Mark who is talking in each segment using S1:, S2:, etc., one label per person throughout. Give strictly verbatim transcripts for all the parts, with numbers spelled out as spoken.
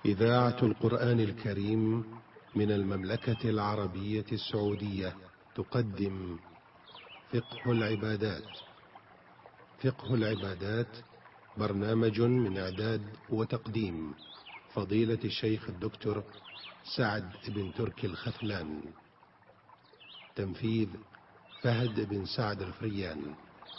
S1: إذاعة القرآن الكريم من المملكة العربية السعودية تقدم فقه العبادات. فقه العبادات برنامج من إعداد وتقديم فضيلة الشيخ الدكتور سعد بن تركي الختلان. تنفيذ فهد بن سعد الفريان.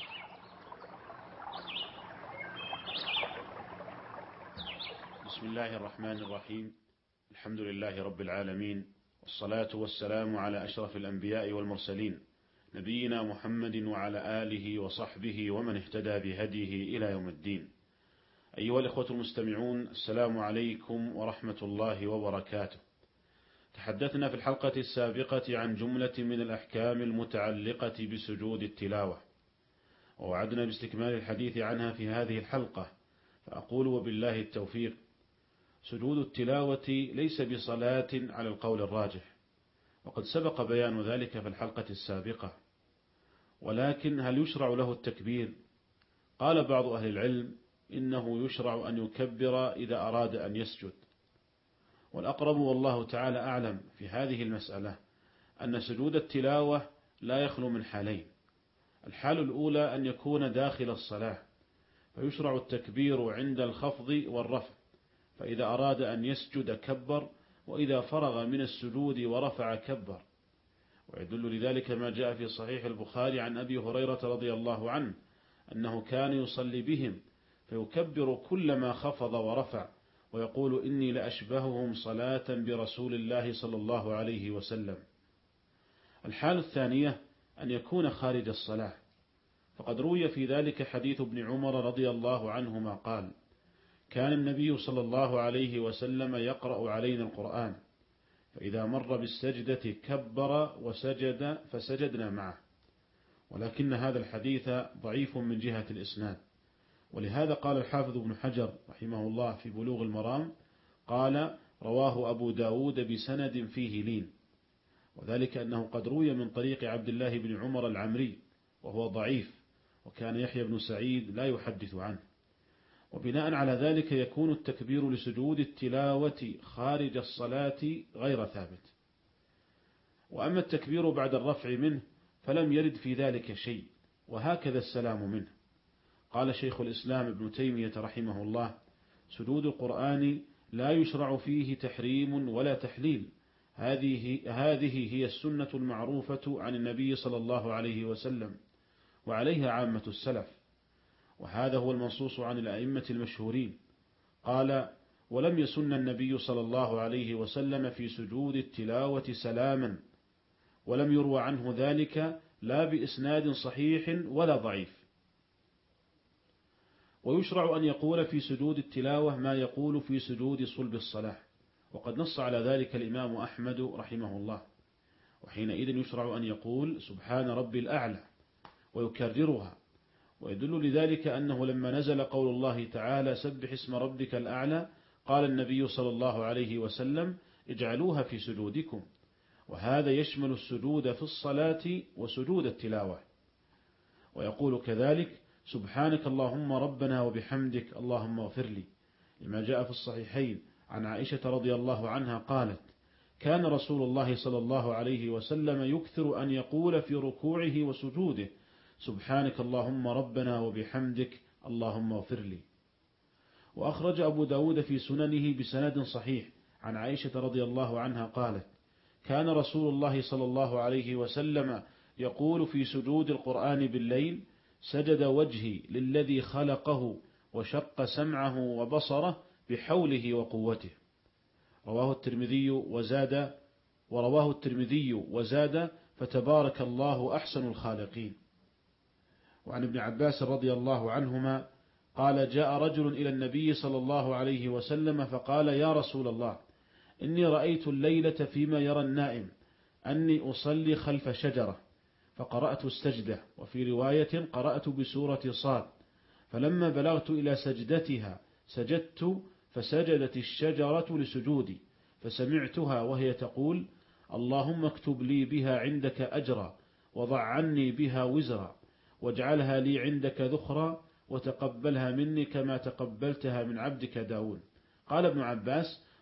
S2: بسم الله الرحمن الرحيم. الحمد لله رب العالمين، والصلاة والسلام على أشرف الأنبياء والمرسلين، نبينا محمد وعلى آله وصحبه ومن اهتدى بهديه إلى يوم الدين. أيها الإخوة المستمعون، السلام عليكم ورحمة الله وبركاته. تحدثنا في الحلقة السابقة عن جملة من الأحكام المتعلقة بسجود التلاوة، ووعدنا باستكمال الحديث عنها في هذه الحلقة، فأقول وبالله التوفيق: سجود التلاوة ليس بصلاة على القول الراجح، وقد سبق بيان ذلك في الحلقة السابقة. ولكن هل يشرع له التكبير؟ قال بعض أهل العلم إنه يشرع أن يكبر إذا أراد أن يسجد، والأقرب والله تعالى أعلم في هذه المسألة أن سجود التلاوة لا يخلو من حالين. الحال الأولى أن يكون داخل الصلاة، فيشرع التكبير عند الخفض والرفع، فإذا أراد أن يسجد كبر، وإذا فرغ من السجود ورفع كبر. ويدل لذلك ما جاء في صحيح البخاري عن أبي هريرة رضي الله عنه أنه كان يصلي بهم فيكبر كلما خفض ورفع، ويقول: إني لأشبههم صلاة برسول الله صلى الله عليه وسلم. الحال الثانية أن يكون خارج الصلاة، فقد روي في ذلك حديث ابن عمر رضي الله عنهما قال: كان النبي صلى الله عليه وسلم يقرأ علينا القرآن، فإذا مر بالسجدة كبر وسجد فسجدنا معه. ولكن هذا الحديث ضعيف من جهة الإسناد، ولهذا قال الحافظ ابن حجر رحمه الله في بلوغ المرام، قال: رواه أبو داود بسند فيه لين، وذلك أنه قد روي من طريق عبد الله بن عمر العمري وهو ضعيف، وكان يحيى بن سعيد لا يحدث عنه. وبناء على ذلك يكون التكبير لسجود التلاوة خارج الصلاة غير ثابت. وأما التكبير بعد الرفع منه فلم يرد في ذلك شيء، وهكذا السلام منه. قال شيخ الإسلام ابن تيمية رحمه الله: سجود القرآن لا يشرع فيه تحريم ولا تحليل، هذه هذه هي السنة المعروفة عن النبي صلى الله عليه وسلم، وعليها عامة السلف، وهذا هو المنصوص عن الأئمة المشهورين. قال: ولم يسن النبي صلى الله عليه وسلم في سجود التلاوة سلاما، ولم يروى عنه ذلك لا بإسناد صحيح ولا ضعيف. ويشرع أن يقول في سجود التلاوة ما يقول في سجود صلب الصلاة، وقد نص على ذلك الإمام أحمد رحمه الله. وحينئذ يشرع أن يقول: سبحان ربي الأعلى، ويكررها. ويدل لذلك أنه لما نزل قول الله تعالى: سبح اسم ربك الأعلى، قال النبي صلى الله عليه وسلم: اجعلوها في سجودكم. وهذا يشمل السجود في الصلاة وسجود التلاوة. ويقول كذلك: سبحانك اللهم ربنا وبحمدك اللهم اغفر لي، لما جاء في الصحيحين عن عائشة رضي الله عنها قالت: كان رسول الله صلى الله عليه وسلم يكثر أن يقول في ركوعه وسجوده: سبحانك اللهم ربنا وبحمدك اللهم اغفر لي. وأخرج أبو داود في سننه بسند صحيح عن عائشة رضي الله عنها قالت: كان رسول الله صلى الله عليه وسلم يقول في سجود القرآن بالليل: سجد وجهي للذي خلقه وشق سمعه وبصره بحوله وقوته. رواه الترمذي وزاد ورواه الترمذي وزاد فتبارك الله أحسن الخالقين. وعن ابن عباس رضي الله عنهما قال: جاء رجل إلى النبي صلى الله عليه وسلم فقال: يا رسول الله، إني رأيت الليلة فيما يرى النائم أني أصلي خلف شجرة، فقرأت السجدة، وفي رواية قرأت بسورة صاد، فلما بلغت إلى سجدتها سجدت، فسجدت الشجرة لسجودي، فسمعتها وهي تقول: اللهم اكتب لي بها عندك أجرا، وضع عني بها وزرا، واجعلها لي عندك ذخرا، وتقبلها مني كما تقبلتها من عبدك داود. قال ابن عباس: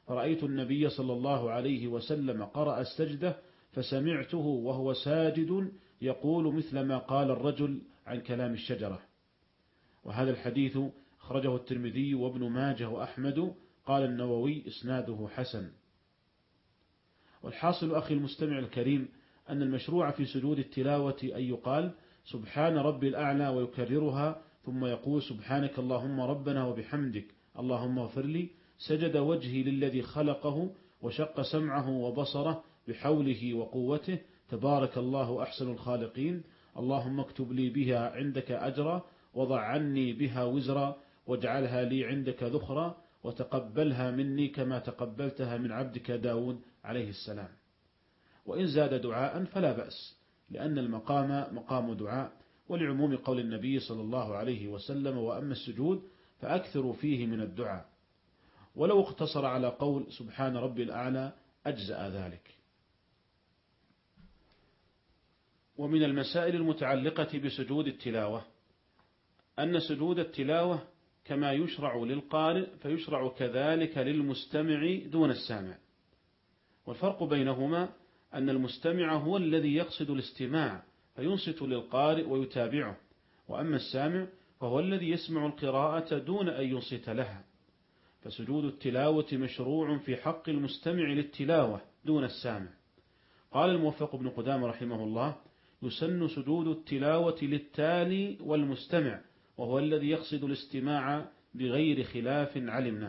S2: فرأيت النبي صلى الله عليه وسلم قرأ السجدة فسمعته وهو ساجد يقول مثل ما قال الرجل عن كلام الشجرة. وهذا الحديث أخرجه الترمذي وابن ماجه وأحمد، قال النووي إسناده حسن. والحاصل أخي المستمع الكريم أن المشروع في سجود التلاوة أن يقال سبحان ربي الأعلى ويكررها، ثم يقول سبحانك اللهم ربنا وبحمدك اللهم اغفر لي، سجد وجهي للذي خلقه وشق سمعه وبصره بحوله وقوته، تبارك الله أحسن الخالقين، اللهم اكتب لي بها عندك أجرا، وضع عني بها وزرا، واجعلها لي عندك ذخرا، وتقبلها مني كما تقبلتها من عبدك داود عليه السلام. وإن زاد دعاء فلا بأس، لأن المقام مقام دعاء، ولعموم قول النبي صلى الله عليه وسلم وأما السجود فأكثروا فيه من الدعاء. ولو اقتصر على قول سبحان ربي الأعلى أجزأ ذلك. ومن المسائل المتعلقة بسجود التلاوة أن سجود التلاوة كما يشرع للقارئ فيشرع كذلك للمستمع دون السامع. والفرق بينهما أن المستمع هو الذي يقصد الاستماع فينصت للقارئ ويتابعه، وأما السامع فهو الذي يسمع القراءة دون أن ينصت لها. فسجود التلاوة مشروع في حق المستمع للتلاوة دون السامع. قال الموفق بن قدامة رحمه الله: يسن سجود التلاوة للتالي والمستمع، وهو الذي يقصد الاستماع بغير خلاف علمناه.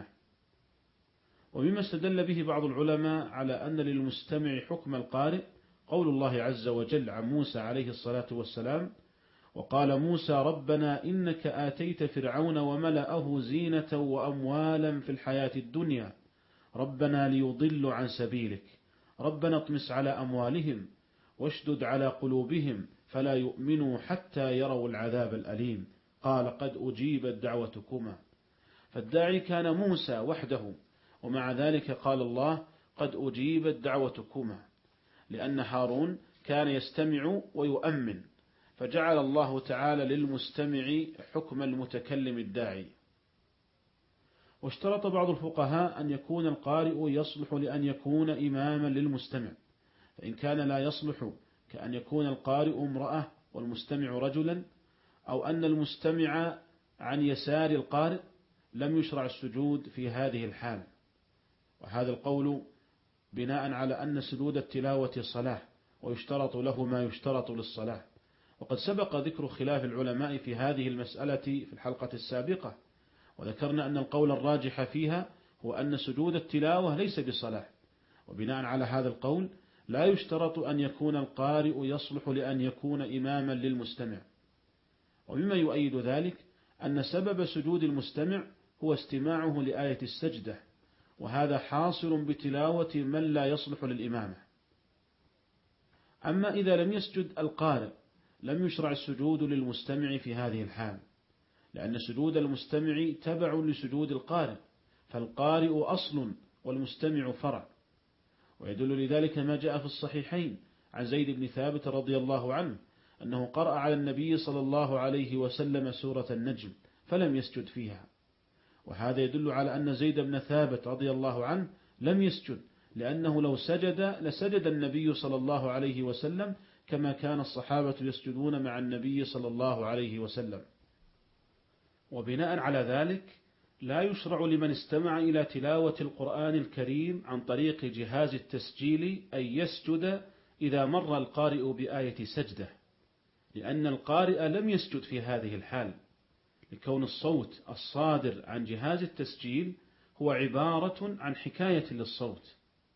S2: ومما استدل به بعض العلماء على أن للمستمع حكم القارئ قول الله عز وجل عن موسى عليه الصلاة والسلام: وقال موسى ربنا إنك آتيت فرعون وملأه زينة وأموالا في الحياة الدنيا ربنا ليضلوا عن سبيلك ربنا اطمس على أموالهم واشدد على قلوبهم فلا يؤمنوا حتى يروا العذاب الأليم قال قد أجيبت دعوتكما. فالداعي كان موسى وحده، ومع ذلك قال الله قد أجيبت دعوتكما، لأن هارون كان يستمع ويؤمن، فجعل الله تعالى للمستمع حكم المتكلم الداعي. واشترط بعض الفقهاء أن يكون القارئ يصلح لأن يكون إماما للمستمع، فإن كان لا يصلح كأن يكون القارئ امرأة والمستمع رجلا، أو أن المستمع عن يسار القارئ، لم يشرع السجود في هذه الحال. وهذا القول بناء على أن سجود التلاوة صلاة، ويشترط له ما يشترط للصلاة. وقد سبق ذكر خلاف العلماء في هذه المسألة في الحلقة السابقة، وذكرنا أن القول الراجح فيها هو أن سجود التلاوة ليس بصلاة، وبناء على هذا القول لا يشترط أن يكون القارئ يصلح لأن يكون إماما للمستمع. ومما يؤيد ذلك أن سبب سجود المستمع هو استماعه لآية السجدة، وهذا حاصل بتلاوة من لا يصلح للإمامة. أما إذا لم يسجد القارئ لم يشرع السجود للمستمع في هذه الحال، لأن سجود المستمع تبع لسجود القارئ، فالقارئ أصل والمستمع فرع. ويدل لذلك ما جاء في الصحيحين عن زيد بن ثابت رضي الله عنه أنه قرأ على النبي صلى الله عليه وسلم سورة النجم فلم يسجد فيها. وهذا يدل على أن زيد بن ثابت رضي الله عنه لم يسجد، لأنه لو سجد لسجد النبي صلى الله عليه وسلم كما كان الصحابة يسجدون مع النبي صلى الله عليه وسلم. وبناء على ذلك لا يشرع لمن استمع إلى تلاوة القرآن الكريم عن طريق جهاز التسجيل أن يسجد إذا مر القارئ بآية سجدة، لأن القارئ لم يسجد في هذه الحال، لكون الصوت الصادر عن جهاز التسجيل هو عبارة عن حكاية للصوت.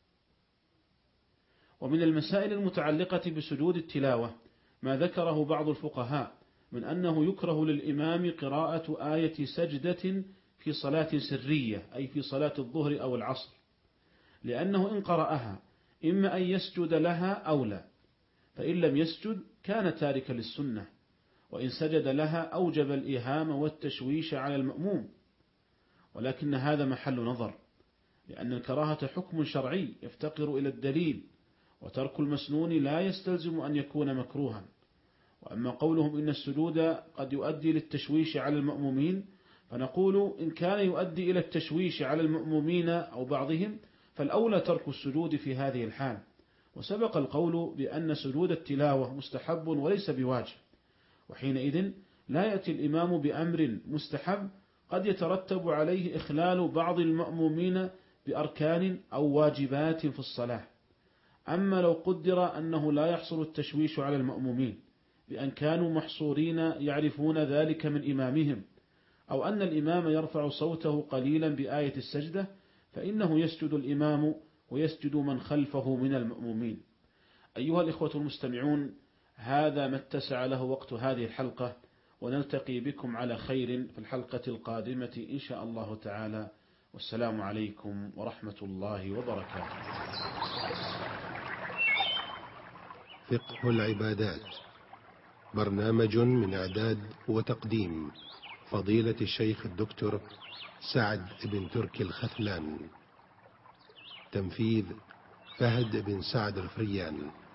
S2: ومن المسائل المتعلقة بسجود التلاوة ما ذكره بعض الفقهاء من أنه يكره للإمام قراءة آية سجدة في صلاة سرية، أي في صلاة الظهر أو العصر، لأنه إن قرأها إما أن يسجد لها أو لا، فإن لم يسجد كان تاركا للسنة، وإن سجد لها أوجب الإيهام والتشويش على المأموم. ولكن هذا محل نظر، لأن الكراهة حكم شرعي يفتقر إلى الدليل، وترك المسنون لا يستلزم أن يكون مكروها. وأما قولهم إن السجود قد يؤدي للتشويش على المأمومين، فنقول إن كان يؤدي إلى التشويش على المأمومين أو بعضهم فالأولى ترك السجود في هذه الحال. وسبق القول بأن سجود التلاوة مستحب وليس بواجب، وحينئذ لا يأتي الإمام بأمر مستحب قد يترتب عليه إخلال بعض المأمومين بأركان أو واجبات في الصلاة. أما لو قدر أنه لا يحصل التشويش على المأمومين بأن كانوا محصورين يعرفون ذلك من إمامهم، أو أن الإمام يرفع صوته قليلا بآية السجدة، فإنه يسجد الإمام ويسجد من خلفه من المأمومين. أيها الإخوة المستمعون، هذا ما اتسع له وقت هذه الحلقة، ونلتقي بكم على خير في الحلقة القادمة إن شاء الله تعالى، والسلام عليكم ورحمة الله وبركاته.
S1: فقه العبادات، برنامج من إعداد وتقديم فضيلة الشيخ الدكتور سعد بن تركي الخثلان، تنفيذ فهد بن سعد الفريان.